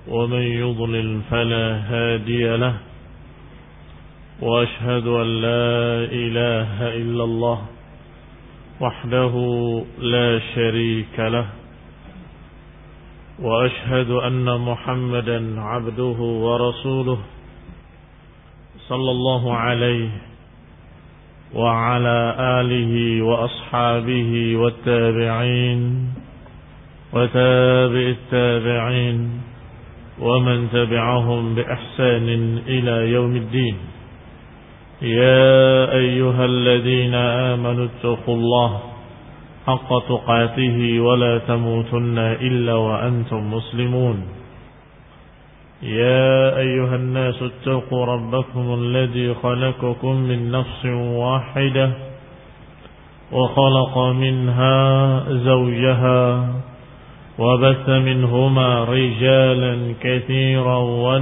ومن يضلل فلا هادي له وأشهد أن لا إله إلا الله وحده لا شريك له وأشهد أن محمدا عبده ورسوله صلى الله عليه وعلى آله وأصحابه والتابعين وتابع التابعين ومن تبعهم بإحسان إلى يوم الدين. يا أيها الذين آمنوا اتقوا الله حق تقاته ولا تموتن إلا وأنتم مسلمون. يا أيها الناس اتقوا ربكم الذي خلقكم من نفس واحدة وخلق منها زوجها وبث منهما رجالا كثيرا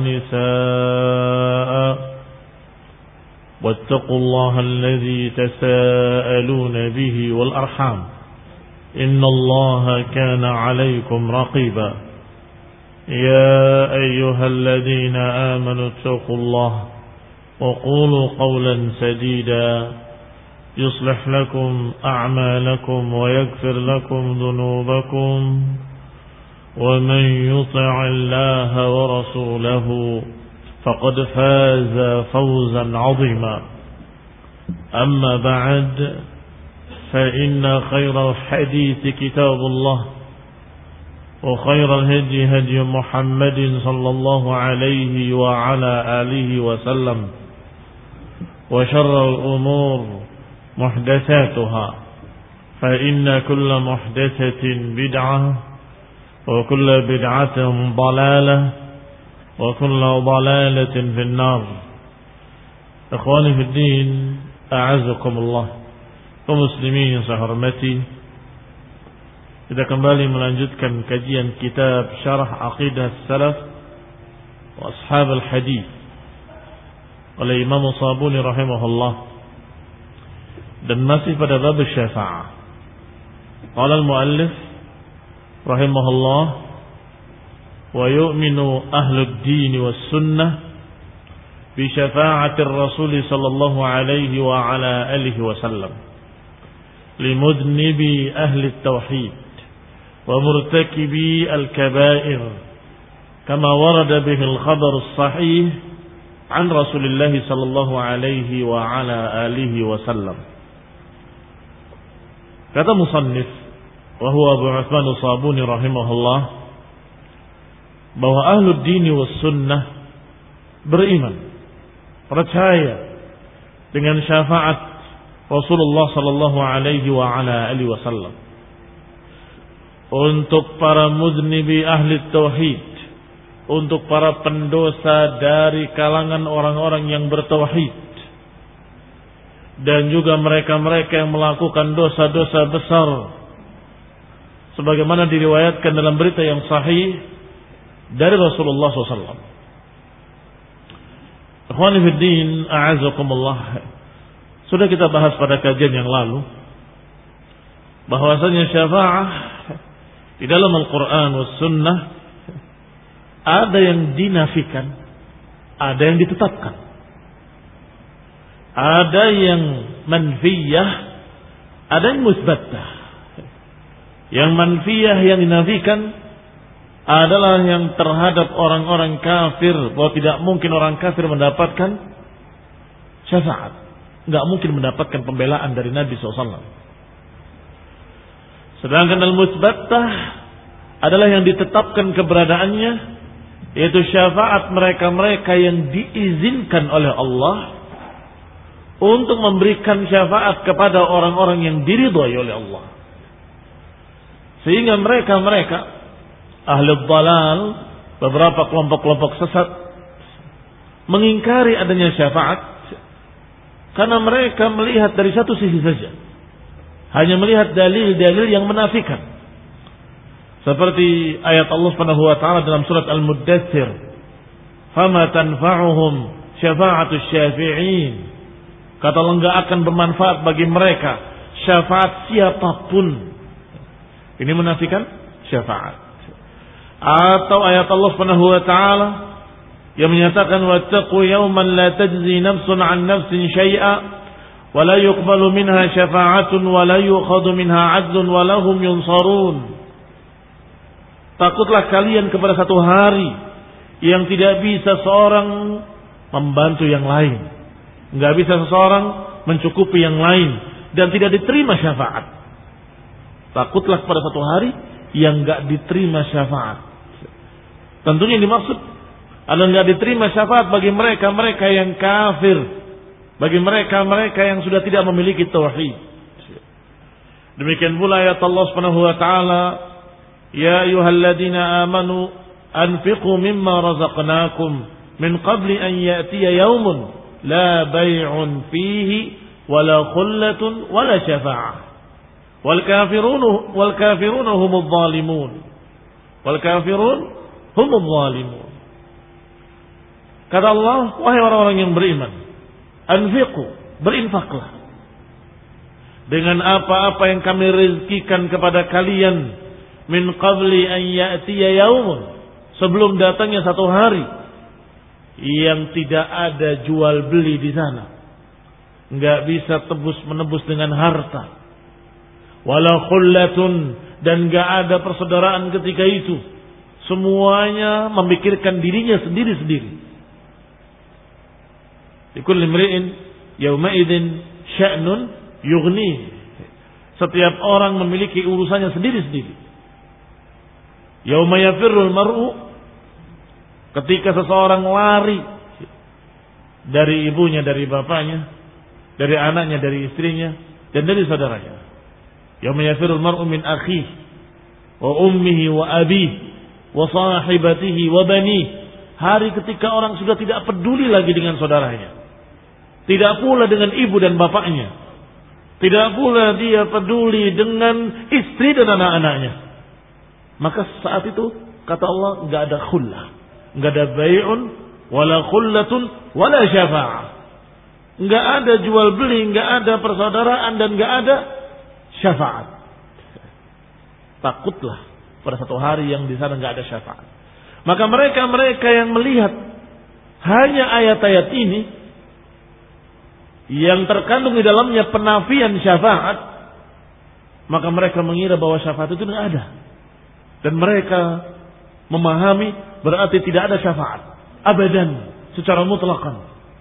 ونساء واتقوا الله الذي تساءلون به والأرحام إن الله كان عليكم رقيبا. يا أيها الذين آمنوا اتقوا الله وقولوا قولا سديدا يصلح لكم أعمالكم ويغفر لكم ذنوبكم ومن يطع الله ورسوله فقد فاز فوزا عظيما. أما بعد فإن خير الحديث كتاب الله وخير الهدي هدي محمد صلى الله عليه وعلى آله وسلم وشر الأمور محدثاتها فإن كل محدثة بدعة وكل بدعة ضلالة وكل ضلالة في النار. إخواني في الدين أعزكم الله. Kaum muslimin yang saya hormati, kita kembali melanjutkan kajian kitab Syarah Aqidah Salaf wa Ashab al-Hadith oleh Imam Sabuni rahimahullah, dan masih pada bab syafa'ah. Qala al-muallif rahimahullah, wa yu'minu ahlud din was sunnah bi syafa'atir rasul sallallahu alaihi wa ala alihi wa sallam limudnibi ahli tauhid wa murtakibi al-kaba'ir kama warada bihi al-khabar as-sahih an Rasulillah sallallahu alaihi wa ala alihi wa sallam. Kata musannif wa huwa Abu Utsman As-Sabuni rahimahullah, bahwa ahlud dini was sunnah beriman, percaya dengan syafaat Rasulullah sallallahu alaihi wa ala alihi wasallam untuk para muznibi ahli tauhid, untuk para pendosa dari kalangan orang-orang yang bertauhid, dan juga mereka-mereka yang melakukan dosa-dosa besar, sebagaimana diriwayatkan dalam berita yang sahih dari Rasulullah SAW. Ikhwani fi din, a'azakumullah. Sudah kita bahas pada kajian yang lalu bahwasanya syafa'ah di dalam Al-Quran was sunnah ada yang dinafikan, ada yang ditetapkan. Ada yang manfiyah, ada yang musbattah. Yang manfiyah, yang dinafikan adalah yang terhadap orang-orang kafir, bahwa tidak mungkin orang kafir mendapatkan syafaat, enggak mungkin mendapatkan pembelaan dari Nabi SAW. Sedangkan al-musbattah adalah yang ditetapkan keberadaannya, yaitu syafaat mereka-mereka yang diizinkan oleh Allah untuk memberikan syafaat kepada orang-orang yang diridhai oleh Allah. Sehingga mereka-mereka ahli dhalal, beberapa kelompok-kelompok sesat, mengingkari adanya syafaat karena mereka melihat dari satu sisi saja, hanya melihat dalil-dalil yang menafikan. Seperti ayat Allah Subhanahu wa taala dalam surat Al-Muddatsir, "Fama tanfa'uhum syafa'atus syafi'in." Kata Allah, enggak akan bermanfaat bagi mereka syafaat siapapun. Ini menafikan syafaat. Atau ayat Allah Subhanahu wa taala yang menyatakan wattaqu yawman la tajzi nafsun 'an nafsin syai'a wa la yuqbalu minha syafa'atun wa la yu'khadhu minha 'adlun wa lahum yunsarun. Takutlah kalian kepada satu hari yang tidak bisa seorang membantu yang lain, enggak bisa seseorang mencukupi yang lain dan tidak diterima syafaat. Takutlah kepada satu hari yang enggak diterima syafaat. Tentunya yang dimaksud adalah enggak diterima syafaat bagi mereka-mereka yang kafir, bagi mereka-mereka yang sudah tidak memiliki tauhid. Demikian pula ayat Allah Subhanahu wa taala, ya ayyuhalladzina amanu anfiqu mimma razaqnakum min qabli an ya'tiya yaumun la bay'un fihi wala khullatun wala syafa'ah wal kafirun humudz zalimun wal kafirun humudz zalimun. Kata Allah, wahai orang-orang yang beriman, anfiqu, berinfaklah dengan apa-apa yang kami rezekikan kepada kalian min qabli an ya'tiya yaumun, sebelum datangnya satu hari yang tidak ada jual beli di sana, enggak bisa tebus menebus dengan harta, wala khullatun, dan enggak ada persaudaraan ketika itu, semuanya memikirkan dirinya sendiri-sendiri. Likulli imri'in yawma idzin sya'nun yughni, setiap orang memiliki urusannya sendiri-sendiri. Yauma yafirrul mar'u, ketika seseorang lari dari ibunya, dari bapaknya, dari anaknya, dari istrinya, dan dari saudaranya. Yauma yafirrul mar'u min akhihi wa ummihi wa abihi wa sahibatihi wa banihi. Hari ketika orang sudah tidak peduli lagi dengan saudaranya, tidak pula dengan ibu dan bapaknya, tidak pula dia peduli dengan istri dan anak-anaknya. Maka saat itu kata Allah enggak ada khullah, enggak ada bai'un wala khullatun wala syafa'ah. Enggak ada jual beli, enggak ada persaudaraan, dan enggak ada syafaat. Takutlah pada satu hari yang di sana enggak ada syafaat. Maka mereka-mereka yang melihat hanya ayat-ayat ini yang terkandung di dalamnya penafian syafaat, maka mereka mengira bahwa syafaat itu tidak ada. Dan mereka memahami berarti tidak ada syafaat abadan secara mutlaqan.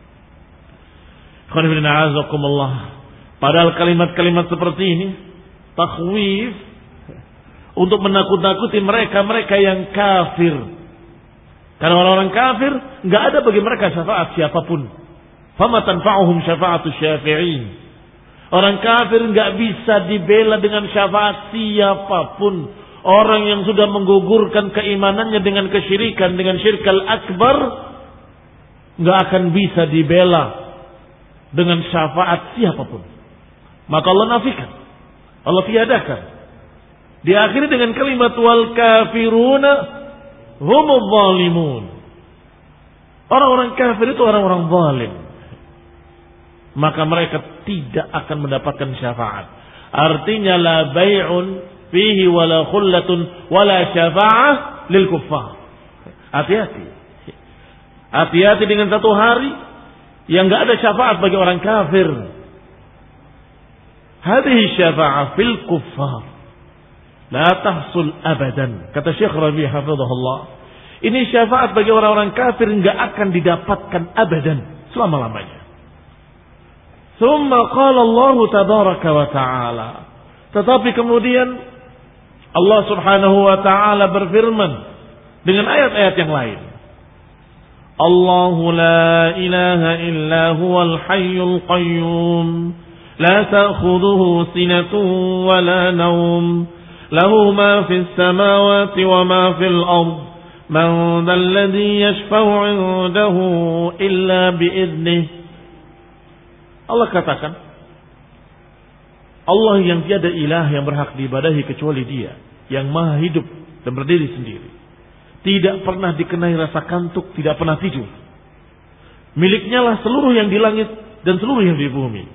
Padahal kalimat-kalimat seperti ini takhwif untuk menakut-nakuti mereka-mereka yang kafir. Karena orang-orang kafir enggak ada bagi mereka syafaat siapapun. Fama tanfa'uhum syafa'atus syafi'in. Orang kafir enggak bisa dibela dengan syafaat siapapun. Orang yang sudah menggugurkan keimanannya dengan kesyirikan, dengan syirkal akbar, enggak akan bisa dibela dengan syafaat siapapun. Maka Allah nafikan, Allah tiadakan. Diakhiri dengan kalimat wal kafiruna humudz zalimun. Orang-orang kafir itu orang-orang zalim. Maka mereka tidak akan mendapatkan syafaat. Artinya la bai'un fihi wala khullatun wala syafa'ah lil kuffar. Hati-hati. Hati-hati dengan satu hari yang enggak ada syafaat bagi orang kafir. Hadhihi syafa'ah fil kuffar la tahsul abadan. Kata Syekh Rabi' hafizahullah, ini syafaat bagi orang-orang kafir enggak akan didapatkan abadan, selama-lamanya. Tsumma qala Allah tabaraka wa ta'ala, tetapi kemudian Allah Subhanahu wa ta'ala berfirman dengan ayat-ayat yang lain. Allahu la ilaha illa huwal hayyul qayyum la ta'khudhuhu sinatun wa la nawm lahu ma fis samawati wa ma fil ard man dhal ladzi yashfa'u 'indahu illa bi idnihi. Allah katakan, Allah yang tiada ilah yang berhak diibadahi kecuali Dia, yang maha hidup dan berdiri sendiri, tidak pernah dikenai rasa kantuk, tidak pernah tidur. Miliknya lah seluruh yang di langit dan seluruh yang di bumi.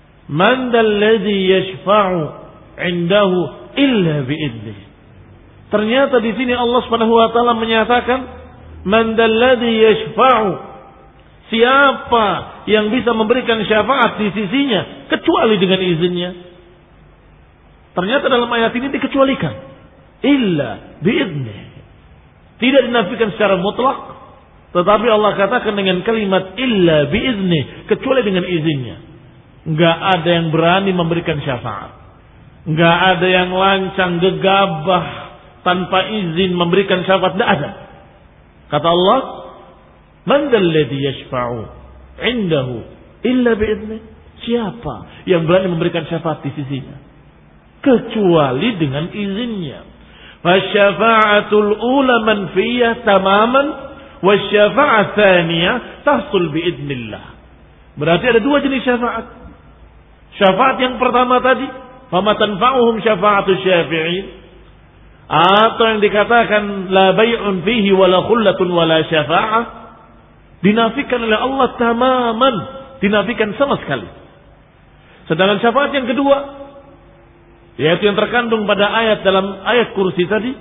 Man dalladzi yashfa'u 'indahu illa bi'idnih. Ternyata di sini Allah Subhanahu wa taala menyatakan, "Man dalladzi yashfa'u?" Siapa yang bisa memberikan syafaat di sisinya kecuali dengan izinnya? Ternyata dalam ayat ini dikecualikan. Illa bi'idznih. Tidak dinafikan secara mutlak, tetapi Allah katakan dengan kalimat illa bi'idznih, kecuali dengan izinnya. Enggak ada yang berani memberikan syafaat. Enggak ada yang lancang gegabah tanpa izin memberikan syafaat, tidak ada. Kata Allah, "Man dzalladzi yashfa'u 'indahu illa bi'idznih?" Siapa yang berani memberikan syafaat di sisinya kecuali dengan izinnya? Fasyafa'atul ula manfiyah tamaman wasyafa'at tsaniyah tahsul biidznillah. Berarti ada dua jenis syafaat. Syafaat yang pertama tadi, fama tanfa'uhum syafa'atus syafi'in, atau yang dikatakan la bai'un fihi wala khullatun wala syafa'ah, dinafikan oleh Allah tamaman, dinafikan sama sekali. Sedangkan syafaat yang kedua, yaitu yang terkandung pada ayat dalam ayat kursi tadi,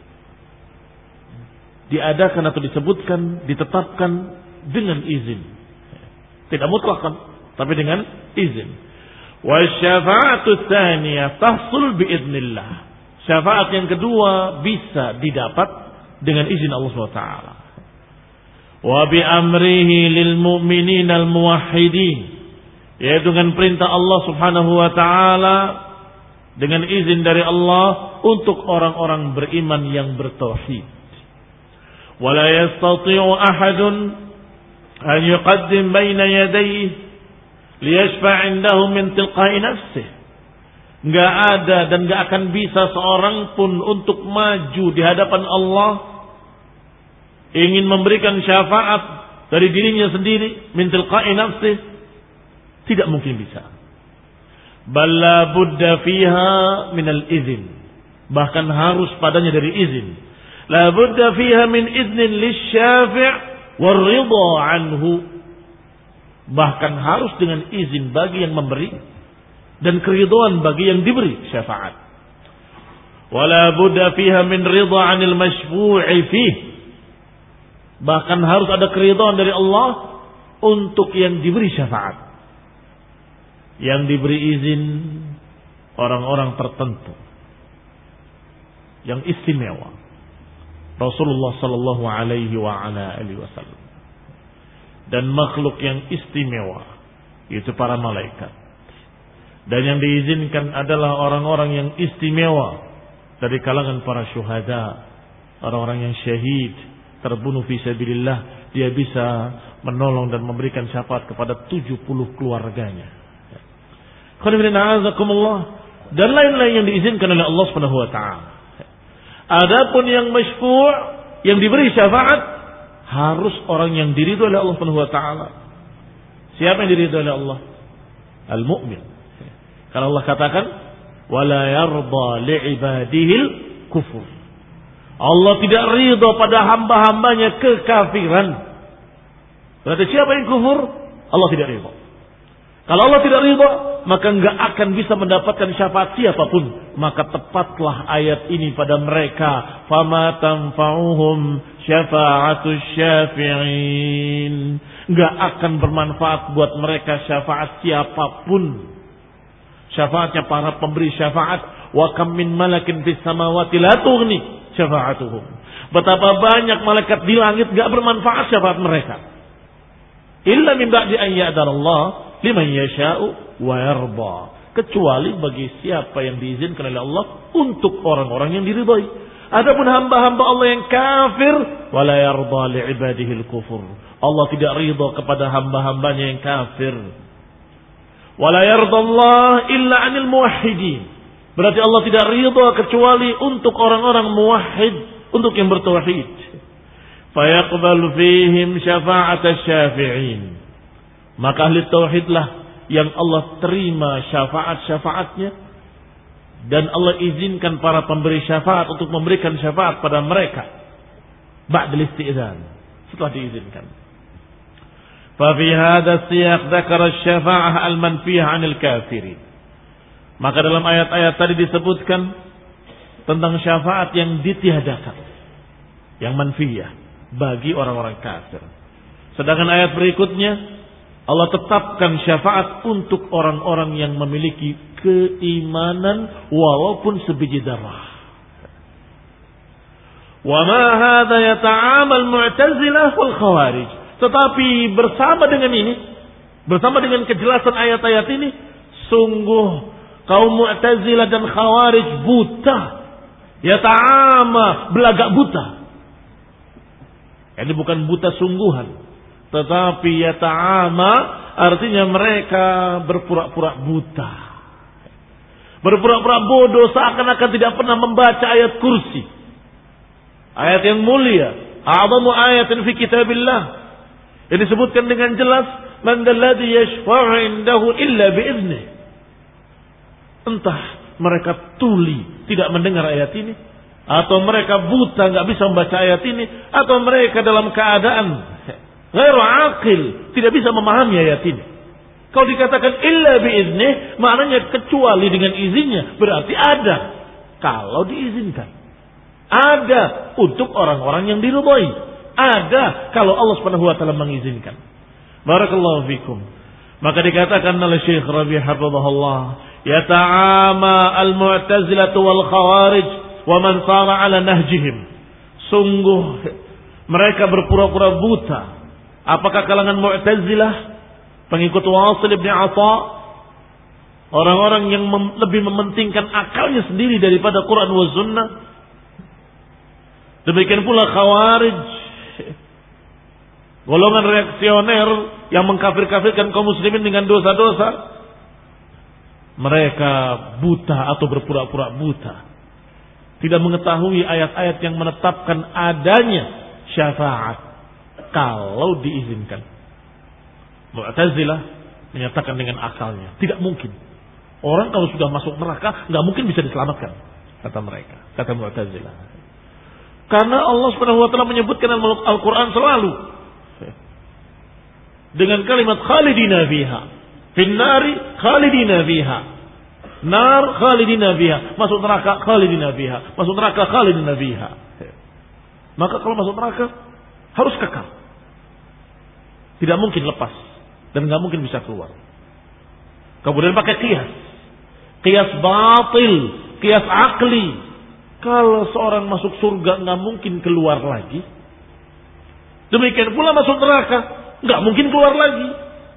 diadakan atau disebutkan, ditetapkan dengan izin. Tidak mutlak, tapi dengan izin. Wasyafa'atu tsaniyah tahsul biidznillah. Syafaat yang kedua bisa didapat dengan izin Allah SWT. Wa bi amrihi lil mu'minin al muwahhidin, yaitu dengan perintah Allah Subhanahu wa taala, dengan izin dari Allah untuk orang-orang beriman yang bertauhid. Wala yastati'u ahadun an yuqaddim baina yadayhi liyashfa' 'indahu min tilqa'i nafsihi. Enggak ada dan enggak akan bisa seorang pun untuk maju di hadapan Allah ingin memberikan syafaat dari dirinya sendiri min tilqa'i nafsihi, tidak mungkin bisa. Balla budda fiha minal izin, bahkan harus padanya dari izin. La budda fiha min iznin lisyafi' war ridha anhu, bahkan harus dengan izin bagi yang memberi dan keridhaan bagi yang diberi syafaat. Wala budda fiha min ridha 'anil masyfu'i fih, bahkan harus ada keridhaan dari Allah untuk yang diberi syafaat. Yang diberi izin orang-orang tertentu yang istimewa, Rasulullah sallallahu alaihi wa ala alihi wasallam, dan makhluk yang istimewa yaitu para malaikat. Dan yang diizinkan adalah orang-orang yang istimewa dari kalangan para syuhada, orang-orang yang syahid, terbunuh fi sabilillah, dia bisa menolong dan memberikan syafaat kepada 70 keluarganya. Dan lain-lain yang diizinkan oleh Allah Subhanahu wa taala. Adapun yang masyfu', yang diberi syafaat, harus orang yang diridhoi oleh Allah Subhanahu wa taala. Siapa yang diridhoi oleh Allah? Al-mu'min. Karena Allah katakan, "Wala yarda li'ibadihil kufur." Allah tidak ridha pada hamba-hambanya kekafiran. Berarti siapa yang kufur? Allah tidak ridha. Kalau Allah tidak ridha, maka enggak akan bisa mendapatkan syafaat siapapun. Maka tepatlah ayat ini pada mereka. Fama tanfa'uhum syafa'atus syafi'in. Enggak akan bermanfaat buat mereka syafaat siapapun. Syafaatnya para pemberi syafaat. Wa kam min malakin fis samawati la tughni syafa'atuhum. Betapa banyak malaikat di langit enggak bermanfaat syafaat mereka. Illa min ba'di an ya'dallah liman yasha'u wa yarda, kecuali bagi siapa yang diizinkan oleh Allah untuk orang-orang yang diridhai. Adapun hamba-hamba Allah yang kafir, wala yarda li ibadihil kufur, Allah tidak ridha kepada hamba-hambanya yang kafir. Wala yarda Allah illa 'anil muwahhidin, berarti Allah tidak ridha kecuali untuk orang-orang muwahhid, untuk yang bertauhid. Fayaqbalu fihim syafa'atasy syafi'in, maka ahli tauhidlah yang Allah terima syafaat-syafaatnya, dan Allah izinkan para pemberi syafaat untuk memberikan syafaat pada mereka ba'dal isti'dzan, setelah diizinkan. Fa fi hadha siyaq dzakara asy-syafa'ah al-manfiyah 'anil kafirin. Maka dalam ayat-ayat tadi disebutkan tentang syafaat yang ditiadakan, yang manfiyah bagi orang-orang kafir. Sedangkan ayat berikutnya Allah tetapkan syafaat untuk orang-orang yang memiliki keimanan walaupun sebiji darah. Wa ma hadza yata'amal Mu'tazilah wal Khawarij. Tetapi bersama dengan ini, bersama dengan kejelasan ayat-ayat ini, sungguh kaum Mu'tazilah dan Khawarij buta. Yata'ama, belagak buta. Ini bukan buta sungguhan, tetapi yata'ama artinya mereka berpura-pura buta. Berpura-pura bodoh seakan-akan tidak pernah membaca ayat kursi. Ayat yang mulia, a'zamu ayatin fi kitabillah. Yang disebutkan dengan jelas, man dalladhi yashfa'u indahu illa bi'idnih. Entah mereka tuli tidak mendengar ayat ini, atau mereka buta nggak bisa membaca ayat ini, atau mereka dalam keadaan ghairu aqil, tidak bisa memahami ayat ini. Kalau dikatakan illa bi'idnih, maknanya kecuali dengan izinnya, berarti ada. Kalau diizinkan. Ada untuk orang-orang yang diridhai. Ada kalau Allah Subhanahu wa taala mengizinkan. Barakallahu fikum. Maka dikatakan oleh Syekh Rabi' hafizahullah, yata'ama al-Mu'tazilah wal Khawarij wa man sara ala nahjihim. Sungguh mereka berpura-pura buta. Apakah kalangan Mu'tazilah, pengikut Wasil bin Atha, orang-orang yang lebih mementingkan akalnya sendiri daripada Quran wa Sunnah? Demikian pula Khawarij, golongan reaksioner yang mengkafir-kafirkan kaum muslimin dengan dosa-dosa. Mereka buta atau berpura-pura buta, tidak mengetahui ayat-ayat yang menetapkan adanya syafaat kalau diizinkan. Mu'tazilah menyatakan dengan akalnya, tidak mungkin. Orang kalau sudah masuk neraka nggak mungkin bisa diselamatkan, kata mereka, kata Mu'tazilah. Karena Allah Subhanahu wa taala menyebutkan dalam Al-Qur'an selalu dengan kalimat khalidina fiha. Finnari khalidina fiha. Nar khalidina fiha. Masuk neraka khalidina fiha. Masuk neraka khalidina fiha. Maka kalau masuk neraka harus kekal. Tidak mungkin lepas dan enggak mungkin bisa keluar. Kemudian pakai qiyas. Qiyas batil, qiyas akli. Kalau seorang masuk surga nggak mungkin keluar lagi. Demikian pula masuk neraka nggak mungkin keluar lagi.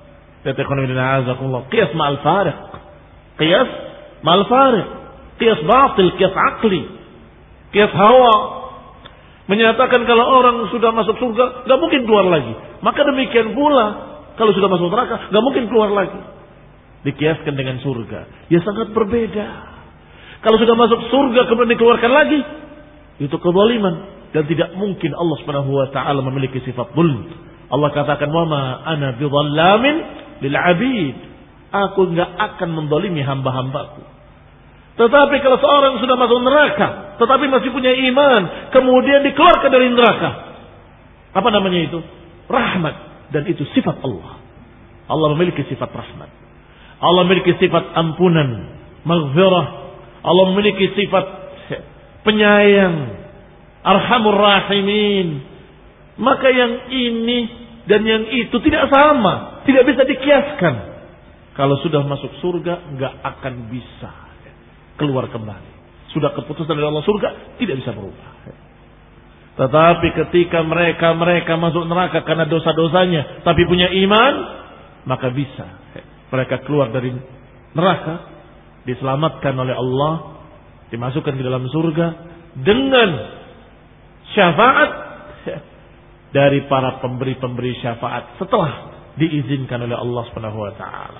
Qiyas ma'al fariq. Qiyas ma'al fariq. Qiyas batil, qiyas akli. Qiyas hawa. Menyatakan kalau orang sudah masuk surga nggak mungkin keluar lagi. Maka demikian pula kalau sudah masuk neraka nggak mungkin keluar lagi. Dikiaskan dengan surga. Ya sangat berbeda. Kalau sudah masuk surga kemudian dikeluarkan lagi, itu kezaliman dan tidak mungkin Allah Subhanahu wa taala memiliki sifat zulm. Allah katakan, "Wa ma ana bidzallamin lil 'abid." Aku enggak akan menzalimi hamba-hambaku. Tetapi kalau seorang sudah masuk neraka, tetapi masih punya iman, kemudian dikeluarkan dari neraka, apa namanya itu? Rahmat, dan itu sifat Allah. Allah memiliki sifat rahmat. Allah memiliki sifat ampunan, maghfirah. Allah memiliki sifat penyayang, arhamur rahimin. Maka yang ini dan yang itu tidak sama, tidak bisa dikiaskan. Kalau sudah masuk surga, nggak akan bisa keluar kembali. Sudah keputusan dari Allah, surga tidak bisa berubah. Tetapi ketika mereka masuk neraka karena dosa-dosanya, tapi punya iman, maka bisa mereka keluar dari neraka, diselamatkan oleh Allah, dimasukkan ke dalam surga dengan syafaat dari para pemberi-pemberi syafaat setelah diizinkan oleh Allah Subhanahu wa taala.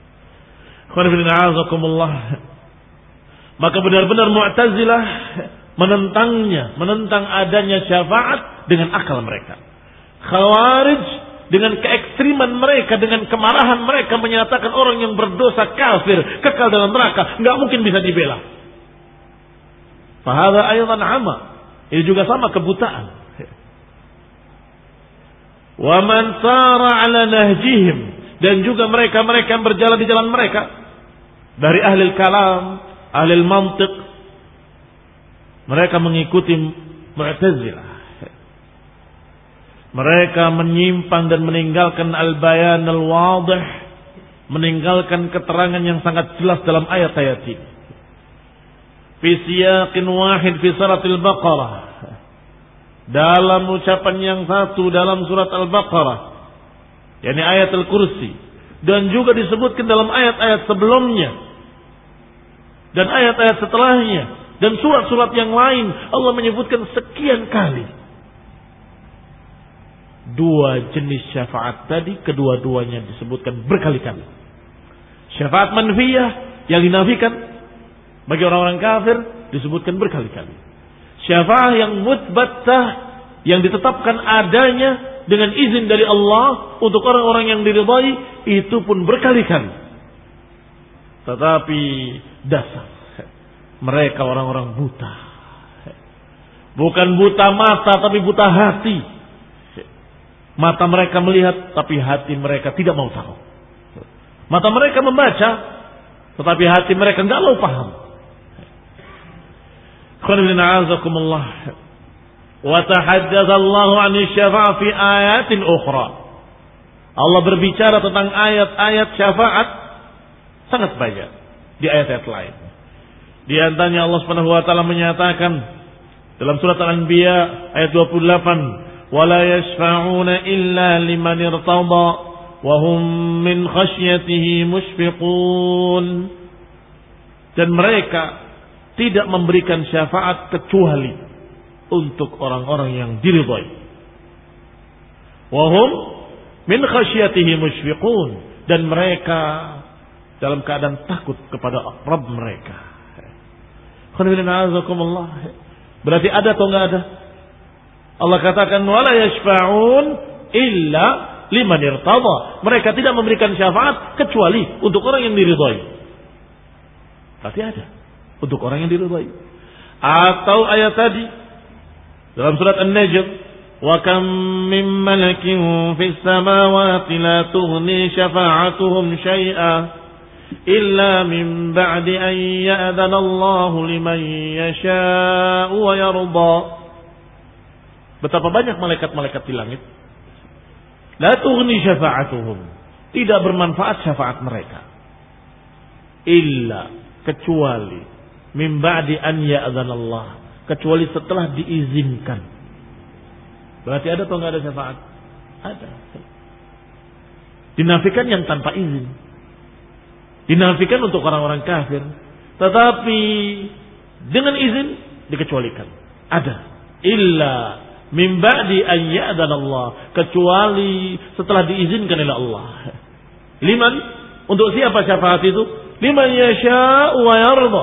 Maka benar-benar Mu'tazilah menentang adanya syafaat dengan akal mereka. Khawarij dengan keekstriman mereka, dengan kemarahan mereka menyatakan orang yang berdosa kafir, kekal dalam neraka, nggak mungkin bisa dibela. Fahadha aydan ama. Ini juga sama kebutaan. Wa man sara ala nahjihim, dan juga mereka-mereka yang berjalan di jalan mereka dari ahli kalam, ahli mantiq, Mereka mengikuti Mu'tazilah. Mereka menyimpang dan meninggalkan al-bayan al-wadih, meninggalkan keterangan yang sangat jelas dalam ayat-ayat ini. Fi siyaqin wahid fi surat al-Baqarah. Dalam ucapan yang satu dalam surat Al-Baqarah, yakni ayat Al-Kursi, dan juga disebutkan dalam ayat-ayat sebelumnya dan ayat-ayat setelahnya dan surat-surat yang lain, Allah menyebutkan sekian kali dua jenis syafaat tadi, kedua-duanya disebutkan berkali-kali. Syafaat manfiyah yang dinafikan bagi orang-orang kafir disebutkan berkali-kali. Syafaat yang mutsbatah yang ditetapkan adanya dengan izin dari Allah untuk orang-orang yang diridhai itu pun berkali-kali. Tetapi dasar mereka orang-orang buta. Bukan buta mata tapi buta hati. Mata mereka melihat tapi hati mereka tidak mau tahu. Mata mereka membaca tetapi hati mereka enggak mau paham. Khairullahazakumullah. Wa tahaddatsa Allah 'an asy-syafa'a fi ayatin ukhra. Allah berbicara tentang ayat-ayat syafaat sangat banyak di ayat-ayat lain. Di antaranya Allah Subhanahu wa taala menyatakan dalam surat Al-Anbiya ayat 28, "Wa la yashfa'una illa liman irtada wa hum min khasyatihi mushfiqun." Dan mereka tidak memberikan syafaat kecuali untuk orang-orang yang diridhai. Wa hum min khasyatihi mushfiqun, dan mereka dalam keadaan takut kepada Rabb mereka. Berarti ada atau enggak ada? Allah katakan wala yashfa'un illa liman irtada. Mereka tidak memberikan syafaat kecuali untuk orang yang diridhai. Berarti ada untuk orang yang diridhai. Atau ayat tadi dalam surat An-Najm, wa kam min malakin fis samawati la tughni syafa'atuhum syai'a illa min ba'di an ya'dana Allah liman yasha'u wa yarda. Betapa banyak malaikat-malaikat di langit, la tughni syafa'atuhum, tidak bermanfaat syafaat mereka, illa, kecuali, min ba'di an ya'dana Allah, kecuali setelah diizinkan. Berarti ada atau enggak ada syafaat? Ada. Dinafikan yang tanpa izin, dinafikan untuk orang-orang kafir, tetapi dengan izin dikecualikan. Ada. Illa min ba'di an ya'dana Allah, kecuali setelah diizinkan oleh Allah. Liman, untuk siapa syafaat itu? Liman yasha'u wa yarda,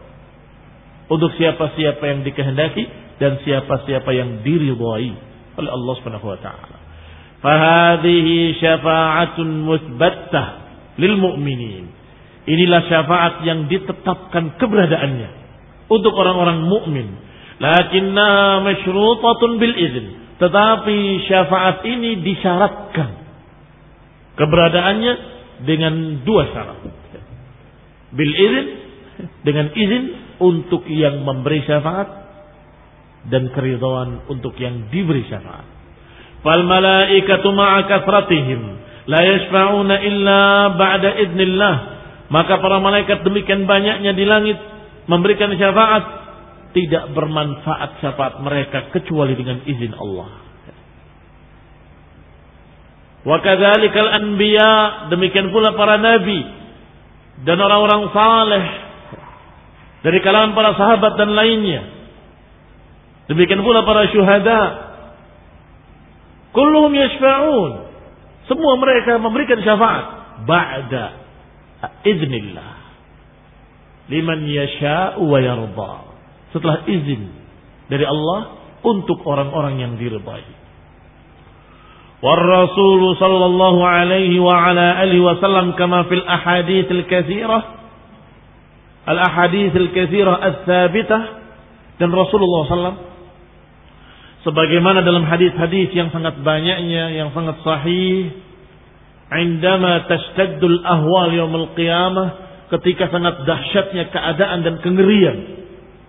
untuk siapa-siapa yang dikehendaki dan siapa-siapa yang diridhai oleh Allah Subhanahu wa taala. Fahadhihi syafa'atun mutsbattah lil mu'minin. Inilah syafaat yang ditetapkan keberadaannya untuk orang-orang mukmin. Lakinna masyrutatun bil izn. Tetapi syafaat ini disyaratkan keberadaannya dengan dua syarat. Bil izn, dengan izin untuk yang memberi syafaat, dan keridhaan untuk yang diberi syafaat. Fal malaikatu ma'a kathratihim la yashfa'una illa ba'da idznillah. Maka para malaikat demikian banyaknya di langit memberikan syafaat, tidak bermanfaat syafaat mereka kecuali dengan izin Allah. Wa kadzalikal anbiya, demikian pula para nabi dan orang-orang saleh dari kalangan para sahabat dan lainnya. Demikian pula para syuhada. Kulluhum yashfa'un. Semua mereka memberikan syafaat ba'da idznillah. Liman yasha'u wa yarda. Setelah izin dari Allah untuk orang-orang yang diridhai. War Rasul sallallahu alaihi wa ala alihi wasallam kama fil ahaditsil katsirah. Al ahaditsil katsirah ats-tsabitah, dan Rasulullah sallallahu sebagaimana dalam hadis-hadis yang sangat banyaknya, yang sangat sahih, indama tashtaddul ahwal yaumil qiyamah, ketika sangat dahsyatnya keadaan dan kengerian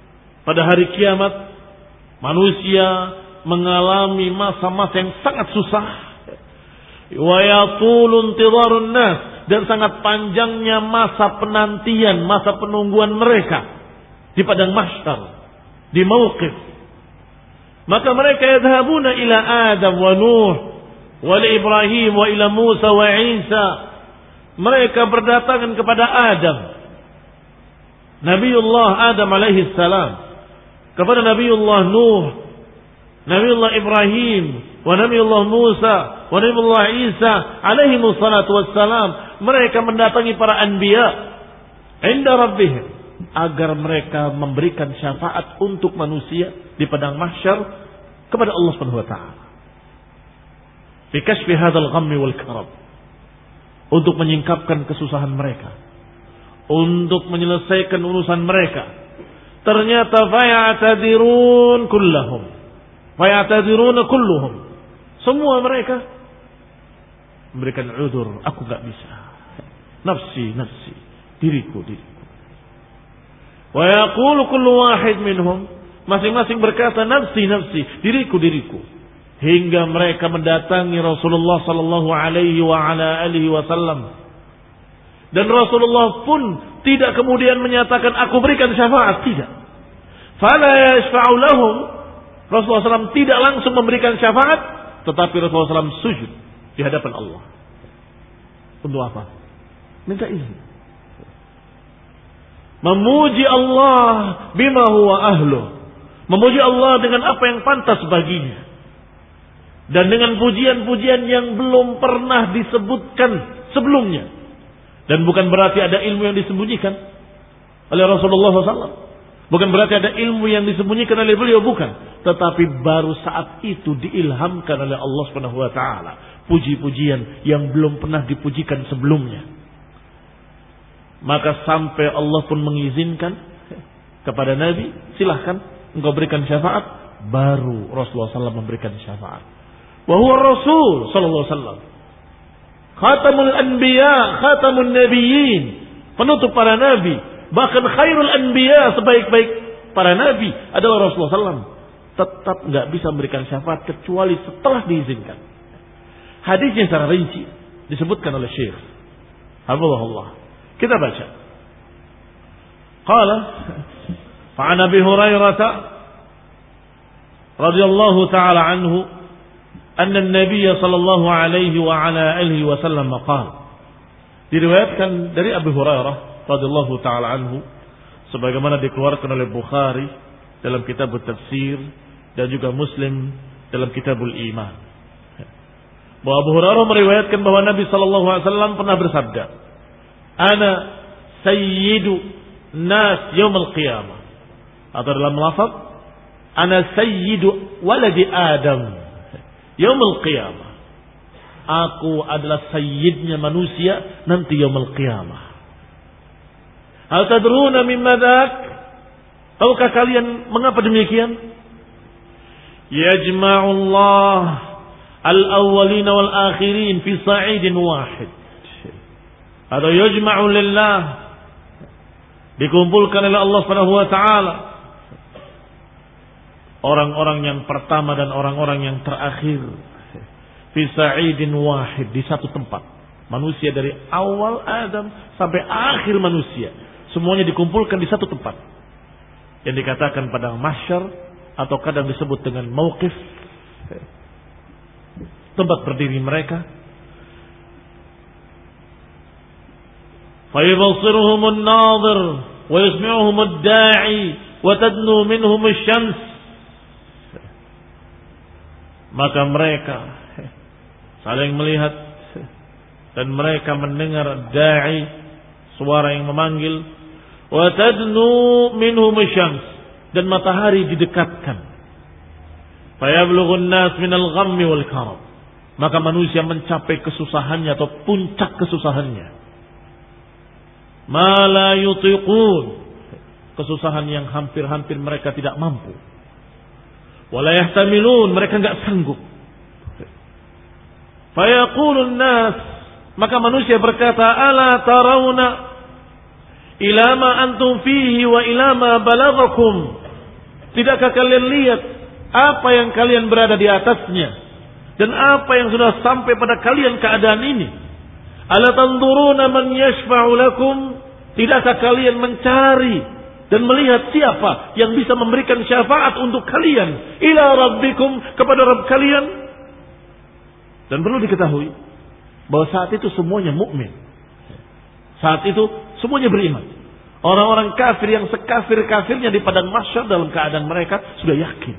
pada hari kiamat manusia mengalami masa-masa yang sangat susah. Wa yatulu intidharun nas, dan sangat panjangnya masa penantian, masa penungguan mereka di padang mahsyar, di mauqif. Maka mereka yadhabuna ila Adam wa Nuh wa Ibrahim wa ila Musa wa Isa. Mereka berdatangan kepada Adam, Nabiullah Adam alaihi salam, kepada Nabiullah Nuh, Nabiullah Ibrahim, wa Nabiullah Musa, wa Nabiullah Isa alaihi wassalatu wassalam. Mereka mendatangi para anbiya inda rabbihim, agar mereka memberikan syafaat untuk manusia di padang mahsyar kepada Allah Subhanahu wa taala. Fi kashfi hadzal ghammi wal karab, untuk menyingkapkan kesusahan mereka, untuk menyelesaikan urusan mereka. Ternyata fayatadirun kullahum, fayatadiruna kulluhum, semua mereka memberikan udzur, aku enggak bisa. Nafsi, nafsi, diriku, diriku. Wa yaqulu kullu wahid minhum, masing-masing berkata nafsi, nafsi, diriku, diriku. Hingga mereka mendatangi Rasulullah sallallahu alaihi wa ala alihi wasallam. Dan Rasulullah pun tidak kemudian menyatakan aku berikan syafaat, tidak. Fala yashfa'u lahum, Rasulullah SAW tidak langsung memberikan syafaat, tetapi Rasulullah SAW sujud di hadapan Allah. Untuk apa? Minta izin. Memuji Allah bima huwa ahluh, memuji Allah dengan apa yang pantas baginya, dan dengan pujian-pujian yang belum pernah disebutkan sebelumnya. Dan bukan berarti ada ilmu yang disembunyikan oleh Rasulullah SAW. Bukan berarti ada ilmu yang disembunyikan oleh beliau, bukan. Tetapi baru saat itu diilhamkan oleh Allah Subhanahu wa taala puji-pujian yang belum pernah dipujikan sebelumnya. Maka sampai Allah pun mengizinkan kepada Nabi, silahkan engkau berikan syafaat. Baru Rasulullah SAW memberikan syafaat. Wa huwa Rasul sallallahu alaihi wasallam, khatamul anbiya, khatamun nabiyyin, penutup para nabi. Bahkan khairul anbiya, sebaik-baik para nabi adalah Rasulullah SAW. Tetap nggak bisa memberikan syafaat kecuali setelah diizinkan. Hadisnya secara rinci disebutkan oleh Syekh Hafizahullah. Kita baca. Qala fa'an Abi Hurairah radhiyallahu ta'ala anhu anna an-nabiy sallallahu alaihi wa ala alihi wasallam qala. Diriwayatkan dari Abu Hurairah radhiyallahu taala anhu, sebagaimana dikeluarkan oleh Bukhari dalam kitab tafsir dan juga Muslim dalam kitabul iman, bahwa Abu Hurairah meriwayatkan bahwa Nabi sallallahu alaihi wasallam pernah bersabda, "Ana sayyidu nas yaumil qiyamah." Atau dalam lafaz, "Ana sayyidu waladi Adam yaumil qiyamah." Aku adalah sayyidnya manusia nanti yaumil qiyamah. Hal tadruna mimma dzak? Tahukah kalian mengapa demikian? Yajma'u Allah al-awwalin wal akhirin fi sa'idin wahid. Atau yajma'u lillah, dikumpulkan oleh Allah Subhanahu wa taala orang-orang yang pertama dan orang-orang yang terakhir fi sa'idin wahid, di satu tempat. Manusia dari awal Adam sampai akhir manusia, semuanya dikumpulkan di satu tempat yang dikatakan padang mahsyar, atau kadang disebut dengan mauqif, tempat berdiri mereka. Fayubsiruhum an-nadhir wa yusmi'uhum ad-da'i wa tadnu minhum asy-syams. Maka mereka saling melihat dan mereka mendengar da'i, suara yang memanggil, wa tadnu minhum asy-syams, dan matahari didekatkan. Fayablughu an-nas min al-ghammi wal karab, maka manusia mencapai kesusahannya atau puncak kesusahannya. Ma la yutiqun, kesusahan yang hampir-hampir mereka tidak mampu. Wala yahtamilun, mereka enggak sanggup. Fayaqulun nas, maka manusia berkata, ala tarawna ila ma antum fihi wa ila ma balaghakum Tidakkah kalian lihat apa yang kalian berada di atasnya dan apa yang sudah sampai pada kalian keadaan ini? Ala tanzuruna man yashfa'u lakum? Tidakkah kalian mencari dan melihat siapa yang bisa memberikan syafaat untuk kalian ila rabbikum, kepada Rabb kalian? Dan perlu diketahui bahwa saat itu semuanya mukmin. Saat itu semuanya beriman. Orang-orang kafir yang sekafir-kafirnya di padang mahsyar dalam keadaan mereka sudah yakin.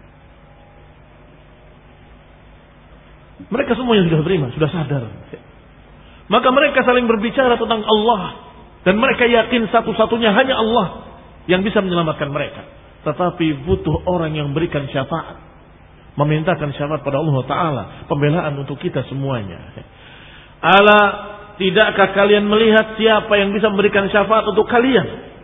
Mereka semuanya sudah beriman, sudah sadar. Maka mereka saling berbicara tentang Allah. Dan mereka yakin satu-satunya hanya Allah yang bisa menyelamatkan mereka. Tetapi butuh orang yang berikan syafaat. Memintakan syafaat pada Allah Ta'ala. Pembelaan untuk kita semuanya. Ala, tidakkah kalian melihat siapa yang bisa memberikan syafaat untuk kalian?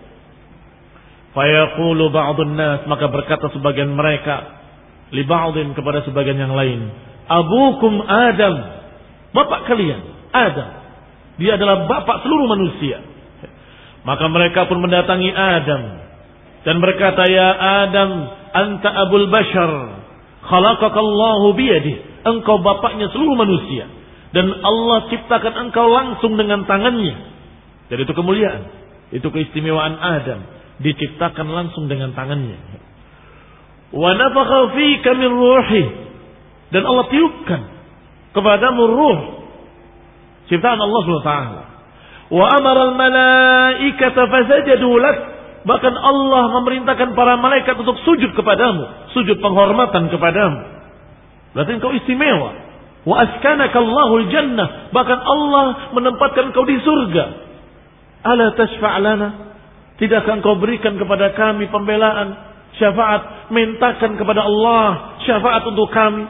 Fayaqulu ba'dun nas, maka berkata sebagian mereka li ba'din, kepada sebagian yang lain, abukum Adam, bapak kalian Adam, dia adalah bapak seluruh manusia. Maka mereka pun mendatangi Adam dan berkata, ya Adam, anta abul bashar, khalaqakallahu biyadih, engkau bapaknya seluruh manusia dan Allah ciptakan engkau langsung dengan tangannya. Dan itu kemuliaan, itu keistimewaan Adam, diciptakan langsung dengan tangannya. Wa nafakha fika min ruhi, dan Allah tiupkan kepadamu ruh ciptaan Allah Subhanahu wa taala. Wa amara al-malaikata fasajadu lak, bahkan Allah memerintahkan para malaikat untuk sujud kepadamu, sujud penghormatan kepadamu. Berarti engkau istimewa. Wa askanaka Allahul jannah, bahkan Allah menempatkan engkau di surga. Ala tashfa' lana, tidakkah engkau berikan kepada kami pembelaan, syafaat, mintakan kepada Allah syafaat untuk kami?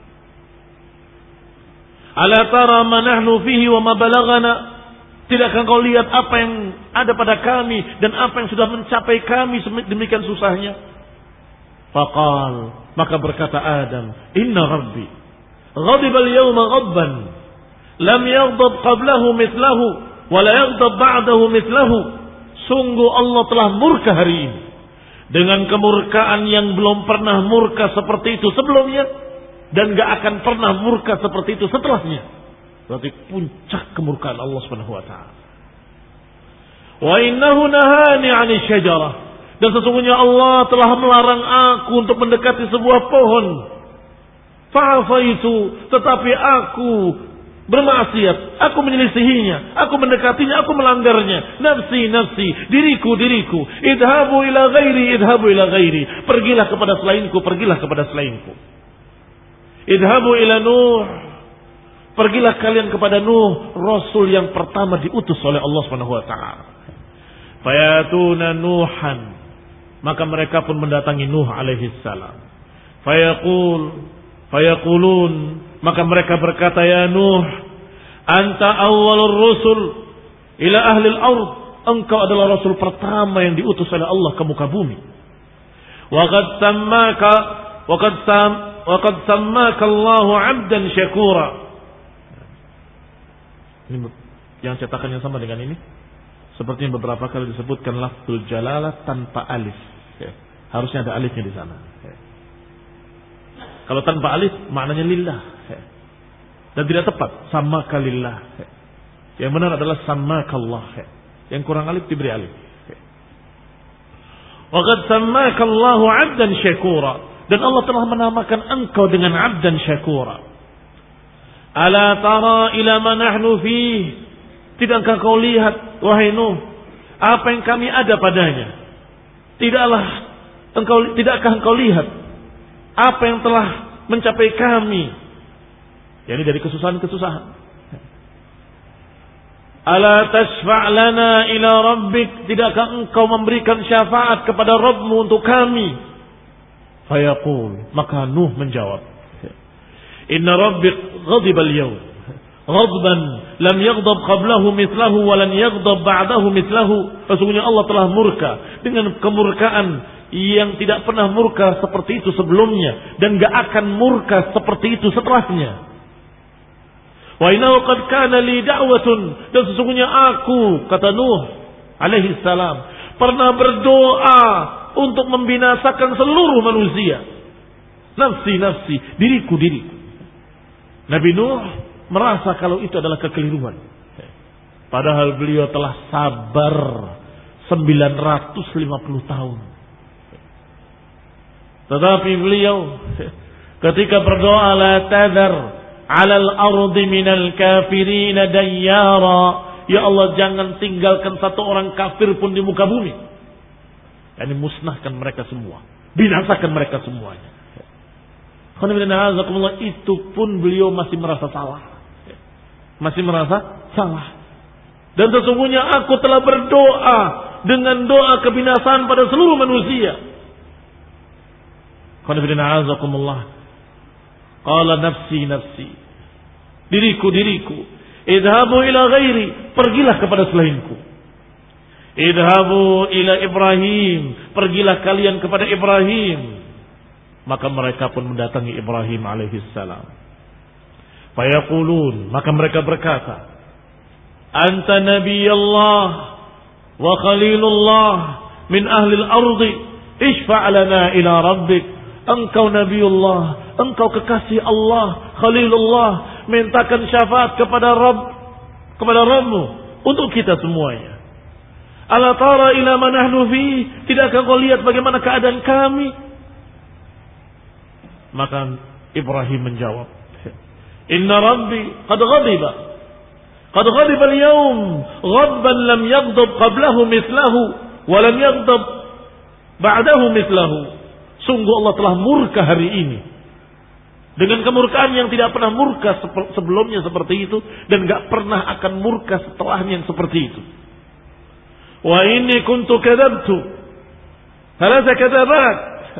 Ala tara ma nahnu fihi wa ma balaghana, tidakkah engkau lihat apa yang ada pada kami dan apa yang sudah mencapai kami demikian susahnya? Faqal, maka berkata Adam, inna rabbi ghadiba al-yawma ghadban lam yaghdab qablahu mithlahu wa la yaghdab ba'dahu mithlahu. Sungguh Allah telah murka hari ini dengan kemurkaan yang belum pernah murka seperti itu sebelumnya dan gak akan pernah murka seperti itu setelahnya. Berarti puncak kemurkaan Allah Subhanahu wa taala. Wa innahu nahani 'ani syajarah, dan sesungguhnya Allah telah melarang aku untuk mendekati sebuah pohon. Fa'afaitu, tetapi aku bermaksiat, aku menyelisihinya, aku mendekatinya, aku melanggarnya. Nafsi, nafsi, diriku, diriku. Idhabu ila ghairi, idhabu ila ghairi. Pergilah kepada selainku, pergilah kepada selainku. Idhabu ila Nuh, pergilah kalian kepada Nuh, Rasul yang pertama diutus oleh Allah Subhanahu wa taala. Fayatuna Nuhan, maka mereka pun mendatangi Nuh alaihi salam. Fayaqulun, maka mereka berkata, ya Nuh, anta awwalur rusul ila ahli al-ard, engkau adalah Rasul pertama yang diutus oleh Allah ke muka bumi. Wa qad sammaka Allahu 'abdan syakura. Ini yang cetakan yang sama dengan ini. Seperti yang beberapa kali disebutkan lafzul jalalah tanpa alif. Harusnya ada alifnya di sana. Kalau tanpa alif maknanya lillah. Dan tidak tepat samaka lillah. Yang benar adalah samakallah. Yang kurang alif diberi alif. Wa qad sammaka Allahu 'abdan syakura, dan Allah telah menamakan engkau dengan 'abdan syakura. Ala tara ila ma nahnu fih, tidakkah kau lihat wahai Nuh apa yang kami ada padanya? Tidakkah engkau lihat apa yang telah mencapai kami? Yani dari kesusahan-kesusahan. Ala tashfa' lana ila rabbik, tidakkah engkau memberikan syafaat kepada Rabbmu untuk kami? Fayaqul, maka Nuh menjawab, inna rabbik ghadiba al-yawm ghadban lam yaghdab qablahu mithlahu wa lan yaghdab ba'dahu mithlahu. Sesungguhnya Allah telah murka dengan kemurkaan yang tidak pernah murka seperti itu sebelumnya dan gak akan murka seperti itu setelahnya. Wa innahu qad kana li da'watun, dan sesungguhnya aku, kata Nuh alaihi salam, pernah berdoa untuk membinasakan seluruh manusia. Nafsi, nafsi, diriku, diriku. Nabi Nuh merasa kalau itu adalah kekeliruan. Padahal beliau telah sabar 950 tahun. Tetapi beliau ketika berdoa, la tadhar 'alal ardi minal kafirin dayyara, ya Allah jangan tinggalkan satu orang kafir pun di muka bumi. Yani musnahkan mereka semua, binasakan mereka semuanya. Itu pun beliau masih merasa salah. Masih merasa salah. Dan sesungguhnya aku telah berdoa dengan doa kebinasaan pada seluruh manusia. Qala nafsi nafsi. Diriku diriku. Idhabu ila ghairi, pergilah kepada selainku. Idhabu ila Ibrahim, pergilah kalian kepada Ibrahim. Maka mereka pun mendatangi Ibrahim alaihissalam. Fayaqulun, maka mereka berkata, anta nabiyallah wa khalilullah min ahli al-ardi, ishfa' lana ila rabbik. Engkau nabiullah, engkau kekasih Allah, khalilullah, mintakan syafaat kepada Rabbmu untuk kita semuanya. Ala tara ila ma nahnu fi, tidakkah kau lihat bagaimana keadaan kami? Maka Ibrahim menjawab, inna rabbi qad ghadiba al-yawm ghadban lam yaghdab qablahu mithlahu wa lam yaghdab ba'dahu mithlahu. Sungguh Allah telah murka hari ini dengan kemurkaan yang tidak pernah murka sebelumnya seperti itu, dan enggak pernah akan murka setelahnya yang seperti itu. Wa inni kuntu kadzabtu thalatha kadzabat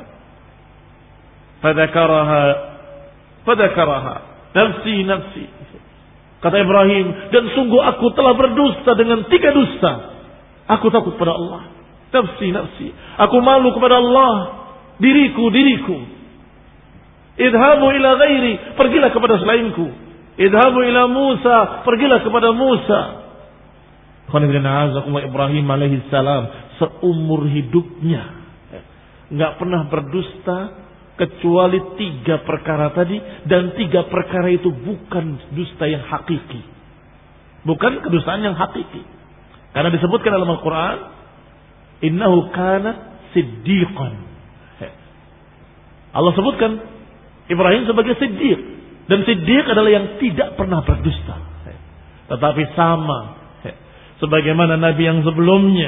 fadzakaraha nafsi nafsi, kata Ibrahim, dan sungguh aku telah berdusta dengan 3 dusta. Aku takut pada Allah, nafsi nafsi, aku malu kepada Allah, diriku diriku. Idhabu ila ghairi, pergilah kepada selainku. Idhabu ila Musa, pergilah kepada Musa. Ibrahim alaihissalam seumur hidupnya enggak pernah berdusta kecuali 3 perkara tadi, dan 3 perkara itu bukan dusta yang hakiki, bukan kedustaan yang hakiki, karena disebutkan dalam Al-Quran, innahu kana siddiqan. Allah sebutkan Ibrahim sebagai siddiq, dan siddiq adalah yang tidak pernah berdusta. Tetapi sama sebagaimana Nabi yang sebelumnya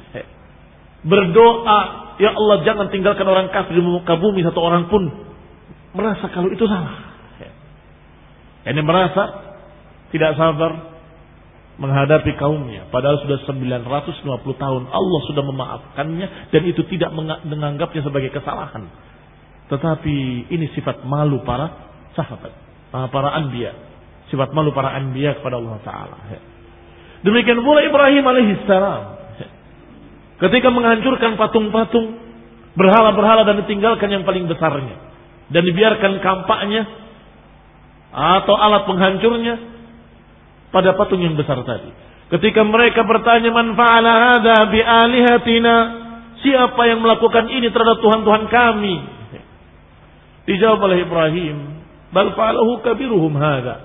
berdoa, ya Allah jangan tinggalkan orang kafir di muka bumi satu orang pun, merasa kalau itu salah. Ini merasa tidak sabar menghadapi kaumnya, padahal sudah 950 tahun Allah sudah memaafkannya, dan itu tidak menganggapnya sebagai kesalahan. Tetapi ini sifat malu para sahabat, para anbiya, sifat malu para anbiya kepada Allah Ta'ala. Demikian pula Ibrahim alaihissalam ketika menghancurkan patung-patung, berhala-berhala, dan ditinggalkan yang paling besarnya, dan dibiarkan kampaknya atau alat penghancurnya pada patung yang besar tadi. Ketika mereka bertanya, man fa'ala hadza bi alihatina, siapa yang melakukan ini terhadap Tuhan-Tuhan kami? Dijawab oleh Ibrahim, bal fa'alahu kabiruhum hadza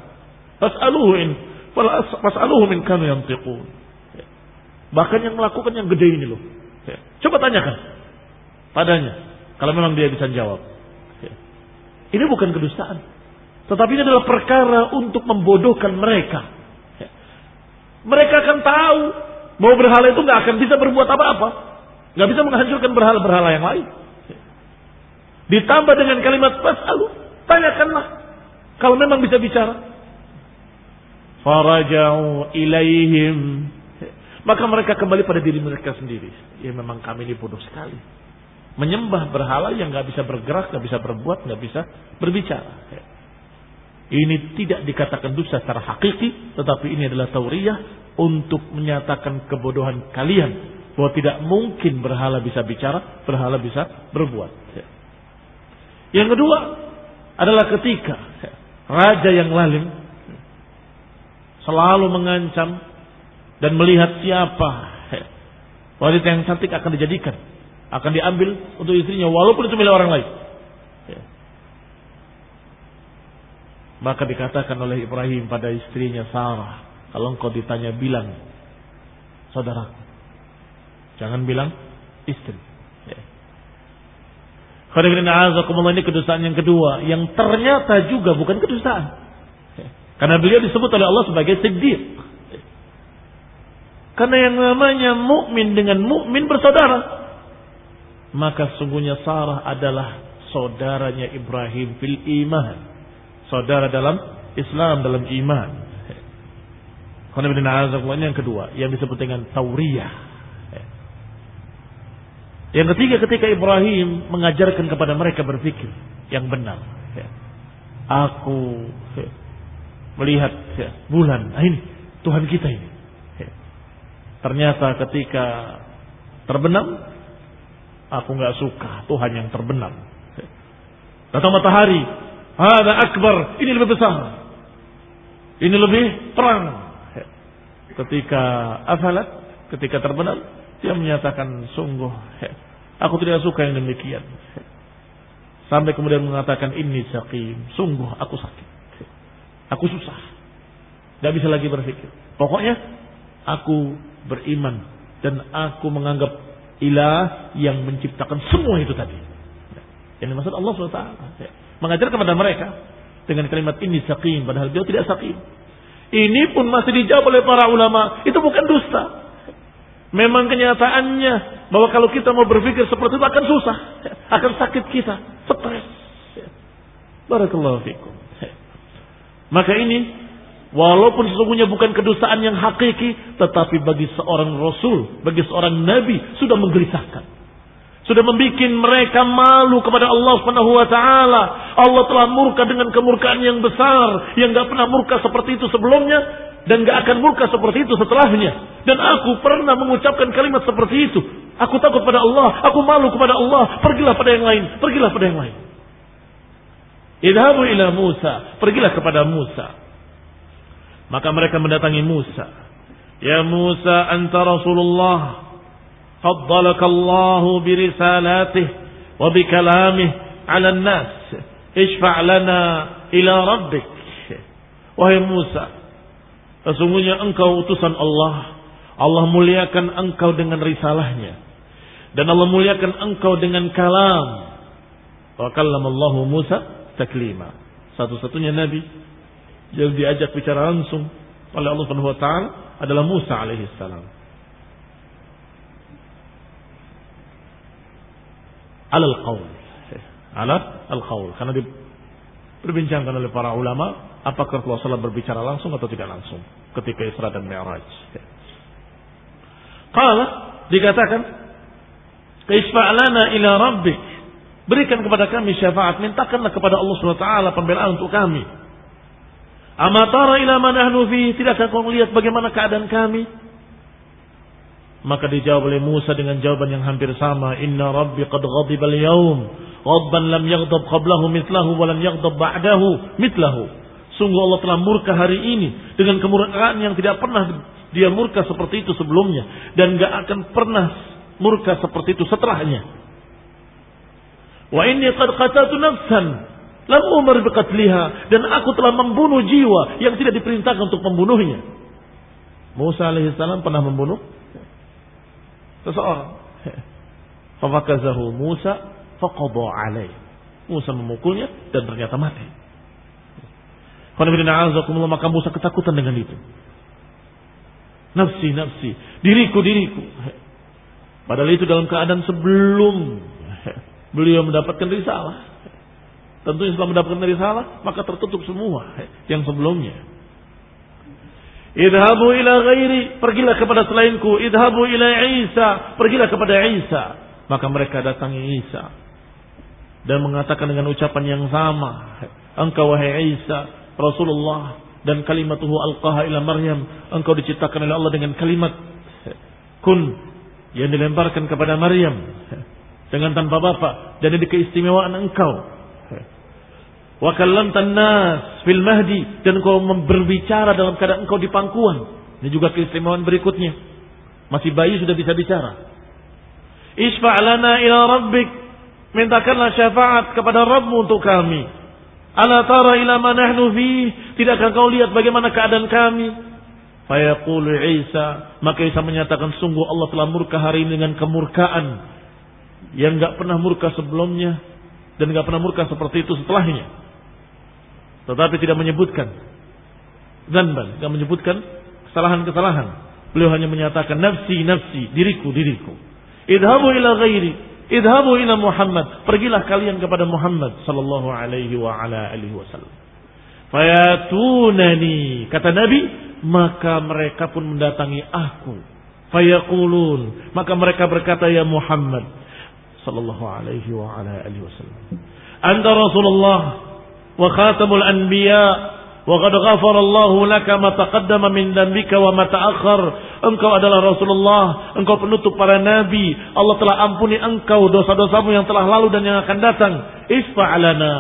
fas'aluhu min kanu yantiqun. Bahkan yang melakukan yang gede ini loh. Coba tanyakan padanya, kalau memang dia bisa jawab. Ini bukan kedustaan, tetapi ini adalah perkara untuk membodohkan mereka. Mereka akan tahu bahwa berhala itu nggak akan bisa berbuat apa-apa, nggak bisa menghancurkan berhala-berhala yang lain. Ditambah dengan kalimat fas'alu, tanyakanlah kalau memang bisa bicara. Faraja'u ilaihim, maka mereka kembali pada diri mereka sendiri. Ya memang kami ini bodoh sekali, menyembah berhala yang nggak bisa bergerak, nggak bisa berbuat, nggak bisa berbicara. Ini tidak dikatakan dosa secara hakiki, tetapi ini adalah tauriyah untuk menyatakan kebodohan kalian, bahwa tidak mungkin berhala bisa bicara, berhala bisa berbuat. Yang kedua adalah ketika raja yang lalim selalu mengancam dan melihat siapa wanita yang cantik akan dijadikan akan diambil untuk istrinya walaupun itu milik orang lain. Ya. Maka dikatakan oleh Ibrahim pada istrinya Sarah, kalau engkau ditanya bilang saudaraku, jangan bilang istri. Ya. Ini kedustaan yang kedua, yang ternyata juga bukan kedustaan. Ya. Karena beliau disebut oleh Allah sebagai siddiq. Ya. Karena yang namanya mukmin dengan mukmin bersaudara. Maka sungguhnya Sarah adalah saudaranya Ibrahim fil iman. Saudara dalam Islam, dalam iman. Ini yang kedua, yang disebut dengan tauriyah. Yang ketiga, ketika Ibrahim mengajarkan kepada mereka berpikir yang benar. Aku melihat bulan, ini Tuhan kita ini. Ternyata ketika terbenam, aku nggak suka Tuhan yang terbenam. Datang matahari, ada akbar, ini lebih besar, ini lebih terang. Ketika afalat, ketika terbenam, dia menyatakan sungguh, aku tidak suka yang demikian. Sampai kemudian mengatakan ini saqim, sungguh aku sakit, aku susah, tidak bisa lagi berpikir. Pokoknya aku beriman dan aku menganggap ilah yang menciptakan semua itu tadi. Yang dimaksud Allah SWT. Mengajar kepada mereka dengan kalimat ini saqim, padahal dia tidak saqim. Ini pun masih dijawab oleh para ulama, itu bukan dusta. Memang kenyataannya bahwa kalau kita mau berpikir seperti itu akan susah, akan sakit kita, stres. Barakallahu fikum. Maka ini walaupun sesungguhnya bukan kedustaan yang hakiki, tetapi bagi seorang rasul, bagi seorang nabi sudah menggelisahkan. Sudah membuat mereka malu kepada Allah Subhanahu wa taala. Allah telah murka dengan kemurkaan yang besar yang enggak pernah murka seperti itu sebelumnya dan enggak akan murka seperti itu setelahnya. Dan aku pernah mengucapkan kalimat seperti itu. Aku takut pada Allah, aku malu kepada Allah. Pergilah pada yang lain, pergilah pada yang lain. Idhabu ila Musa, pergilah kepada Musa. Maka mereka mendatangi Musa. Ya Musa, anta Rasulullah. فضلك الله برسالاته وبكلامه على الناس اشفع لنا إلى ربك. Wahai Musa, sesungguhnya engkau utusan Allah. Allah muliakan engkau dengan risalahnya dan Allah muliakan engkau dengan kalam. Wa kallamallahu Musa taklima. Satu-satunya nabi yang diajak bicara langsung oleh Allah Subhanahu wa taala adalah Musa alaihi salam. Alal qaul, karena diperbincangkan oleh para ulama apakah Rasulullah SAW berbicara langsung atau tidak langsung ketika Isra dan Mi'raj. Qala, dikatakan isfa'lana ila rabbik, berikan kepada kami syafaat, mintakanlah kepada Allah SWT pembelaan untuk kami. Amatara ila ma nahnu fi, tidakkah kau melihat bagaimana keadaan kami? Maka dijawab oleh Musa dengan jawaban yang hampir sama. Inna rabbi qad ghadiba al-yawm ghadban lam yaghdab qablahu mithlahu wa lam yaghdab ba'dahu mithlahu. Sungguh Allah telah murka hari ini dengan kemurkaan yang tidak pernah dia murka seperti itu sebelumnya dan enggak akan pernah murka seperti itu setelahnya. Wa inni qad qataltu nafsan lam umar biqatliha, dan aku telah membunuh jiwa yang tidak diperintahkan untuk membunuhnya. Musa alaihi salam pernah membunuh seseorang. Fafakazahu Musa faqada alaih. Musa memukulnya dan ternyata mati. Maka Musa ketakutan dengan itu. Nafsi, nafsi, diriku, diriku. Padahal itu dalam keadaan sebelum beliau mendapatkan risalah. Tentunya setelah mendapatkan risalah maka tertutup semua yang sebelumnya. Idhabu ila ghairi, pergilah kepada selainku. Idhabu ila Isa, pergilah kepada Isa. Maka mereka datangi Isa dan mengatakan dengan ucapan yang sama, engkau wahai Isa Rasulullah dan kalimatuhu alqaha ila Maryam, engkau diciptakan oleh Allah dengan kalimat kun yang dilemparkan kepada Maryam dengan tanpa bapa, dan ini keistimewaan engkau. Wa kallamtan nas fil mahdi, dan engkau berbicara dalam keadaan engkau di pangkuan. Ini juga keistimewaan berikutnya. Masih bayi sudah bisa bicara. Isfa' lana ila rabbik, mintakanlah syafaat kepada Rabbmu untuk kami. Ala tara ila ma nahnu fi, tidakkah kau lihat bagaimana keadaan kami? Fayaqulu Isa, maka Isa menyatakan, sungguh Allah telah murka hari ini dengan kemurkaan yang enggak pernah murka sebelumnya dan enggak pernah murka seperti itu setelahnya. Tetapi tidak menyebutkan dzanban, enggak menyebutkan kesalahan-kesalahan. Beliau hanya menyatakan nafsi, nafsi, diriku, diriku. Idhabu ila ghairi, idhabu ila Muhammad. Pergilah kalian kepada Muhammad sallallahu alaihi wa ala alihi wasallam. Fayatunani, kata Nabi, maka mereka pun mendatangi aku. Fayaqulun, maka mereka berkata, ya Muhammad sallallahu alaihi wa ala alihi wasallam, anta Rasulullah wa khatamul anbiya wa qad ghafara Allahu laka ma taqaddama min dhanbika wa ma ta'akhkhar. Engkau adalah Rasulullah, engkau penutup para nabi. Allah telah ampuni engkau dosa-dosamu yang telah lalu dan yang akan datang. Isfa'lana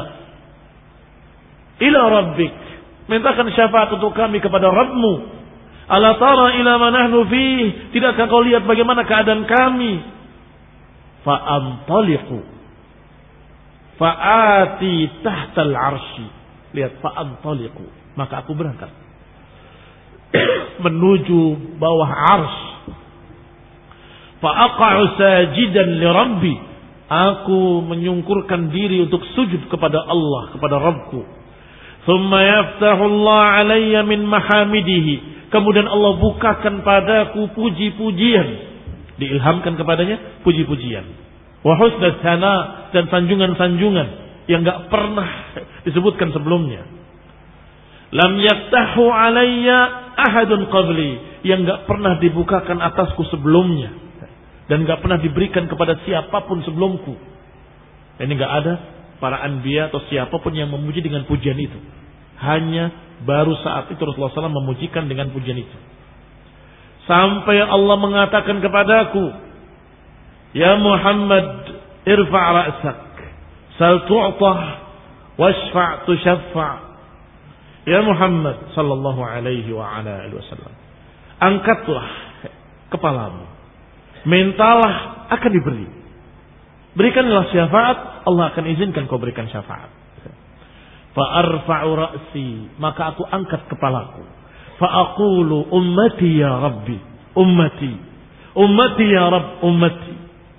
ila rabbik, mintakan syafaat untuk kami kepada Rabbmu. Ala tara ila ma nahnu fih, tidakkah kau lihat bagaimana keadaan kami? Fa'antaliqu fa'ati tahtal arsy. Lihat, fa'antaliqu, maka aku berangkat menuju bawah ars. Fa'aqa'u sajidan li rabbi, aku menyungkurkan diri untuk sujud kepada Allah, kepada Rabbku. Thumma yaftahu Allah alayya min mahamidihi, kemudian Allah bukakan padaku puji-pujian, diilhamkan kepadanya puji-pujian. Wa husna tsana, dan sanjungan-sanjungan yang enggak pernah disebutkan sebelumnya. Lam yaftahu alayya ahadun qabli, yang enggak pernah dibukakan atasku sebelumnya dan enggak pernah diberikan kepada siapapun sebelumku. Ini enggak ada para anbiya atau siapapun yang memuji dengan pujian itu. Hanya baru saat itu Rasulullah SAW memujikan dengan pujian itu. Sampai Allah mengatakan kepadaku, ya Muhammad, irfa' ra'sak, sal tu'tah, washfa' tushaffa'. Ya Muhammad sallallahu alaihi wa ala alihi wasallam, angkatlah kepalamu, mintalah akan diberi, berikanlah syafaat, Allah akan izinkan kau berikan syafaat. Fa arfa'u ra'si, maka aku angkat kepalaku. Fa aqulu ummati ya rabbi, ummati, ummati ya rabb, ummati.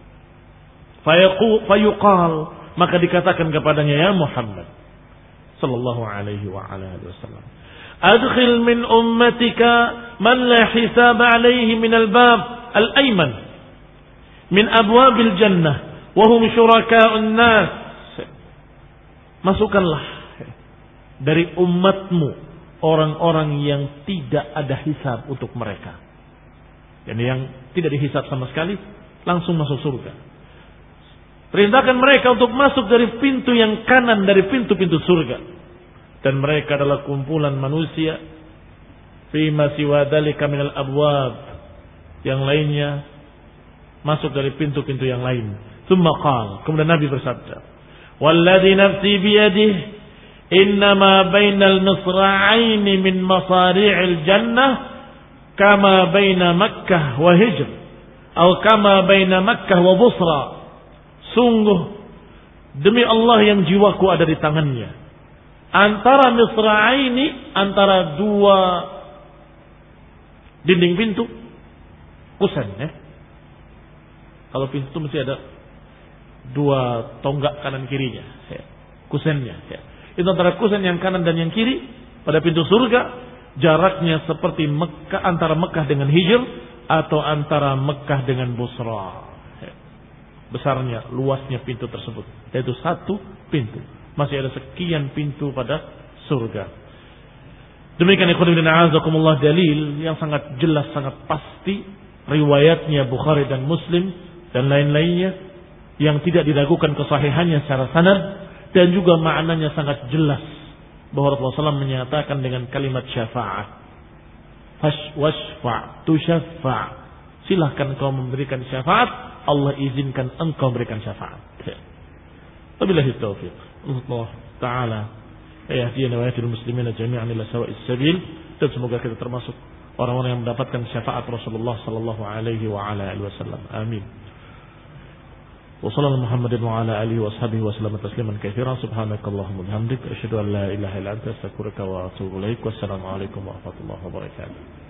Fa yuqal, maka dikatakan kepadanya, ya Muhammad sallallahu alaihi wa ala alihi wasallam, adkhil min ummatika man la hisab alaihi min al-bab al-ayman min abwabil jannah wa hum syuraka'un nas. Masukkanlah dari umatmu orang-orang yang tidak ada hisab untuk mereka, yani yang tidak dihisab sama sekali, langsung masuk surga. Perintahkan mereka untuk masuk dari pintu yang kanan dari pintu-pintu surga. Dan mereka adalah kumpulan manusia fima siwa dzalika minal abwab, yang lainnya masuk dari pintu-pintu yang lain. Tsumma qala, kemudian Nabi bersabda, walladzi nafsi biyadihi innama bainal misra'aini min masari'il jannah kama baina Makkah wa Hijr atau kama baina Makkah wa Busra. Sungguh demi Allah yang jiwaku ada di tangannya, antara misra'aini, antara dua dinding pintu, kusen ya. Kalau pintu itu mesti ada dua tonggak kanan kirinya ya, kusennya ya. Itu antara kusen yang kanan dan yang kiri pada pintu surga, jaraknya seperti Mekah, antara Mekah dengan Hijr atau antara Mekah dengan Busra. Besarnya, luasnya pintu tersebut, yaitu satu pintu. Masih ada sekian pintu pada surga. Demikian ikhwan fillah azakumullah, dalil yang sangat jelas, sangat pasti, riwayatnya Bukhari dan Muslim dan lain-lainnya, yang tidak diragukan kesahihannya secara sanad, dan juga maknanya sangat jelas bahwa Rasulullah SAW menyatakan dengan kalimat syafaat, washfa' tushaffa', silahkan kau memberikan syafaat, Allah izinkan engkau memberikan syafaat. Wabillahi taufiq. Allah Ta'ala yahdina wa yahdil muslimina jami'an ila sawa'is sabil, dan semoga kita termasuk orang-orang yang mendapatkan syafaat Rasulullah sallallahu alaihi wa ala alihi wasallam. Amin. Wa sallallahu Muhammadin wa ala alihi wa sahbihi wa sallam tasliman katsiran. Subhanakallahumma wa bihamdika asyhadu an la ilaha illa anta astaghfiruka wa atubu ilaik. Wassalamu alaikum warahmatullahi wabarakatuh.